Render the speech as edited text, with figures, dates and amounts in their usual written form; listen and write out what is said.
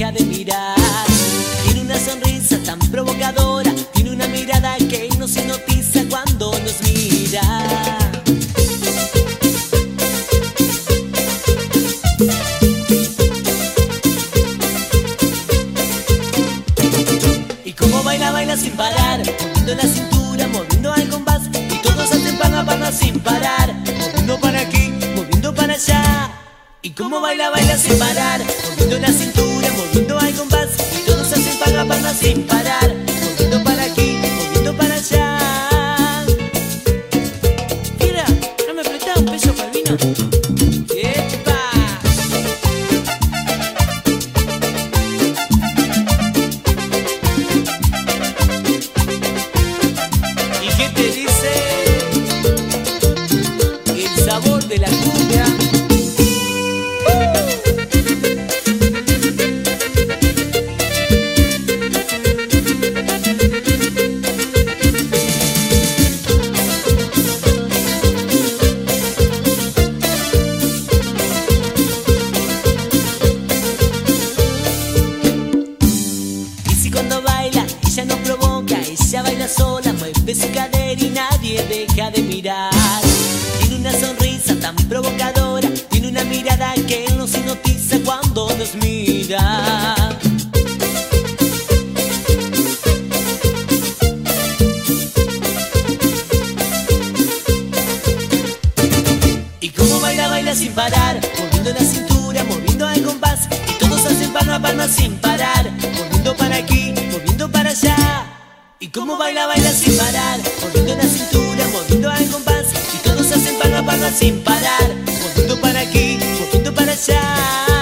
deja de mirar. Tiene una sonrisa tan provocadora, tiene una mirada que nos hipnotiza cuando nos mira. Y como baila, baila sin parar, moviendo la cintura, moviendo al compás, y todos hacen palma, palma sin parar, moviendo para aquí, moviendo para allá. Y como baila, baila sin parar, moviendo la cintura, moviendo al compás, y todos hacen palma, palma sin parar, moviendo para aquí, moviendo para allá. Mira, ¿no me prestás un peso para el vino? ¡Epa! ¿Y qué te dice el sabor de la cumbia? Cuando baila, ella nos provoca, ella baila sola, mueve su cadera y nadie deja de mirar. Tiene una sonrisa tan provocadora, tiene una mirada que nos hipnotiza cuando nos mira. Y como baila, baila sin parar, moviendo la cintura, moviendo al compás, y todos hacen palma a palma sin parar, moviendo para aquí, moviendo para allá. Y como baila, baila sin parar, moviendo la cintura, moviendo al compás, y todos hacen palma a palma sin parar, moviendo para aquí, moviendo para allá.